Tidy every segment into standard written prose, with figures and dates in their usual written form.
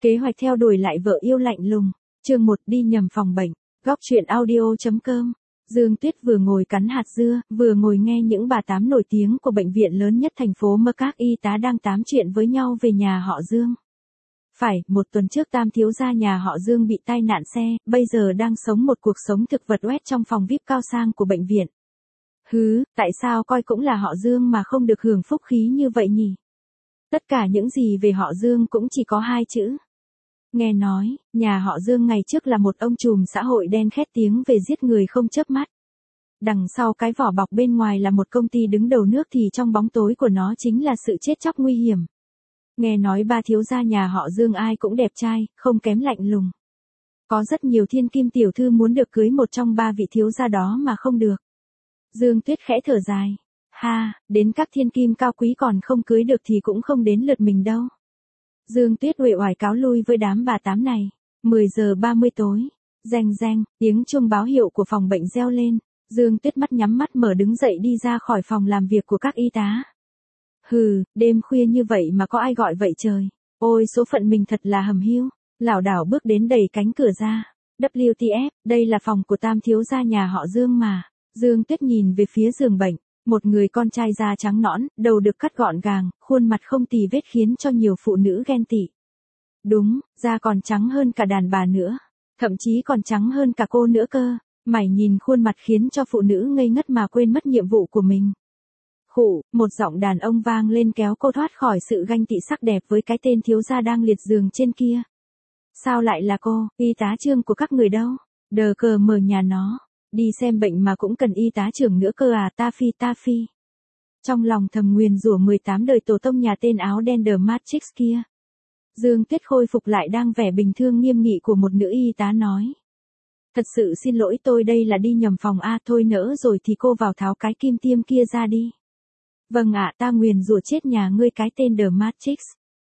Kế hoạch theo đuổi lại vợ yêu lạnh lùng. Chương 1 đi nhầm phòng bệnh. Góc truyện audio.com. Dương Tuyết vừa ngồi cắn hạt dưa, vừa ngồi nghe những bà tám nổi tiếng của bệnh viện lớn nhất thành phố mơ các y tá đang tám chuyện với nhau về nhà họ Dương. Phải, một tuần trước Tam thiếu gia nhà họ Dương bị tai nạn xe, bây giờ đang sống một cuộc sống thực vật oét trong phòng VIP cao sang của bệnh viện. Tại sao coi cũng là họ Dương mà không được hưởng phúc khí như vậy nhỉ? Tất cả những gì về họ Dương cũng chỉ có hai chữ. Nghe nói, nhà họ Dương ngày trước là một ông trùm xã hội đen khét tiếng về giết người không chớp mắt. Đằng sau cái vỏ bọc bên ngoài là một công ty đứng đầu nước thì trong bóng tối của nó chính là sự chết chóc nguy hiểm. Nghe nói ba thiếu gia nhà họ Dương ai cũng đẹp trai, không kém lạnh lùng. Có rất nhiều thiên kim tiểu thư muốn được cưới một trong ba vị thiếu gia đó mà không được. Dương Tuyết khẽ thở dài. Đến các thiên kim cao quý còn không cưới được thì cũng không đến lượt mình đâu. Dương Tuyết uể oải cáo lui với đám bà tám này. 10 giờ 30 tối. Reng reng, tiếng chuông báo hiệu của phòng bệnh reo lên. Dương Tuyết nhắm mắt mở đứng dậy đi ra khỏi phòng làm việc của các y tá. Đêm khuya như vậy mà có ai gọi vậy trời. Ôi số phận mình thật là hầm hiu. Lảo đảo bước đến đẩy cánh cửa ra. WTF, đây là phòng của Tam thiếu gia nhà họ Dương mà. Dương Tuyết nhìn về phía giường bệnh. Một người con trai da trắng nõn, đầu được cắt gọn gàng, khuôn mặt không tì vết khiến cho nhiều phụ nữ ghen tị. Đúng, da còn trắng hơn cả đàn bà nữa. Thậm chí còn trắng hơn cả cô nữa cơ. Mày nhìn khuôn mặt khiến cho phụ nữ ngây ngất mà quên mất nhiệm vụ của mình. Một giọng đàn ông vang lên kéo cô thoát khỏi sự ganh tị sắc đẹp với cái tên thiếu gia đang liệt giường trên kia. Sao lại là cô, y tá trưởng của các người đâu? Đờ cờ mở nhà nó. Đi xem bệnh mà cũng cần y tá trưởng nữa cơ à, ta phi. Trong lòng thầm nguyền rủa 18 đời tổ tông nhà tên áo đen The Matrix kia. Dương Tuyết khôi phục lại đang vẻ bình thương nghiêm nghị của một nữ y tá nói. Thật sự xin lỗi, tôi đây là đi nhầm phòng a, thôi nỡ rồi thì cô vào tháo cái kim tiêm kia ra đi. Vâng ạ, ta nguyền rủa chết nhà ngươi cái tên The Matrix.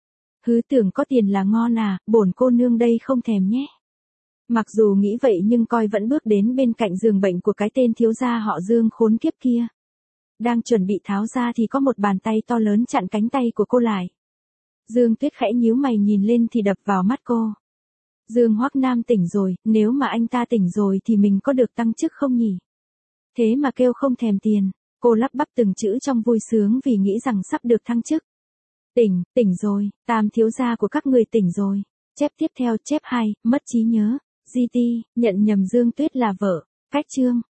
Tưởng có tiền là ngon à, bổn cô nương đây không thèm nhé. Mặc dù nghĩ vậy nhưng coi vẫn bước đến bên cạnh giường bệnh của cái tên thiếu gia họ Dương khốn kiếp kia. Đang chuẩn bị tháo ra thì có một bàn tay to lớn chặn cánh tay của cô lại. Dương Tuyết khẽ nhíu mày nhìn lên thì đập vào mắt cô. Dương Hoắc Nam tỉnh rồi, nếu mà anh ta tỉnh rồi thì mình có được tăng chức không nhỉ? Thế mà kêu không thèm tiền, cô lắp bắp từng chữ trong vui sướng vì nghĩ rằng sắp được thăng chức. Tỉnh rồi, Tam thiếu gia của các người tỉnh rồi. Chép tiếp theo, chép 2, mất trí nhớ. GT, nhận nhầm Dương Tuyết là vợ. Cách chương.